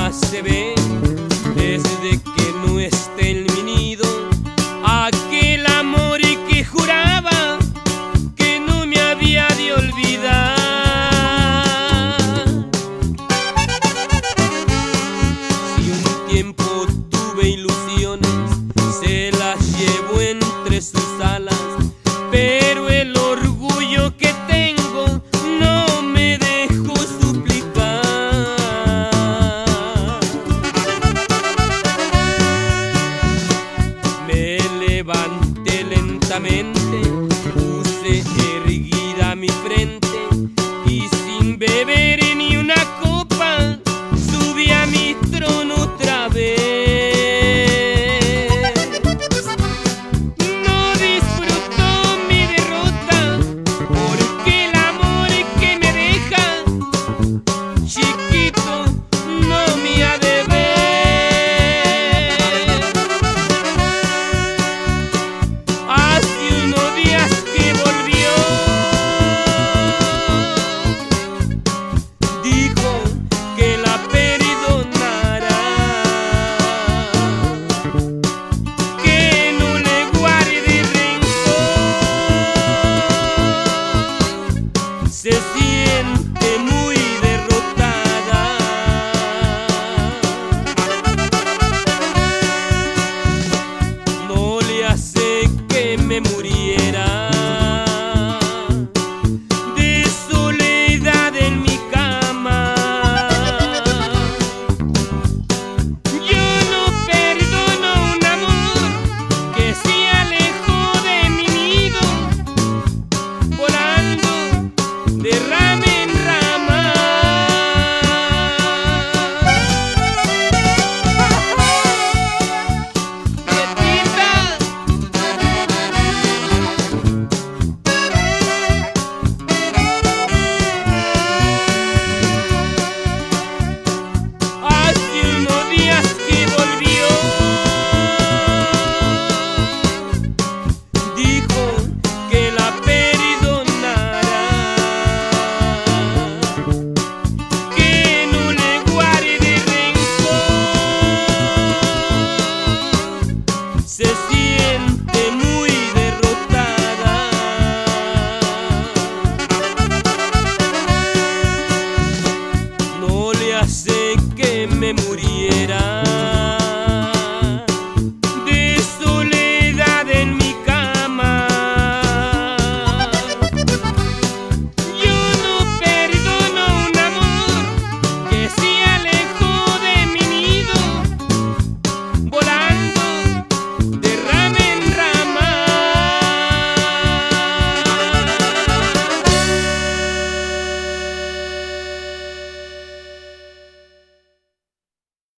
ya se ve desde que no esté en mi nido aquel amor que juraba que no me había de olvidar. Si un tiempo tuve ilusiones, se las llevo entre sus alas, pero el orgullo que tengo no me dejó suplicar. Me levanté lentamente, puse erguida mi frente y sin beber ni una copa subí a mi trono otra vez. No disfruto mi derrota porque el amor que me deja chiquito no me ha de ver. Hace unos días que volvió, dijo que la perdonará, que no le guarde rencor. Se siente muy derrotada. No le hace que me muriera de soledad en mi cama. Yo no perdono un amor que se alejó de mi nido, volando de rama en rama. Quietita. Hace unos días que volvió, dijo que la perdonará, que no le guarde rencor. Se siente muy derrotada. No le hace que me muriera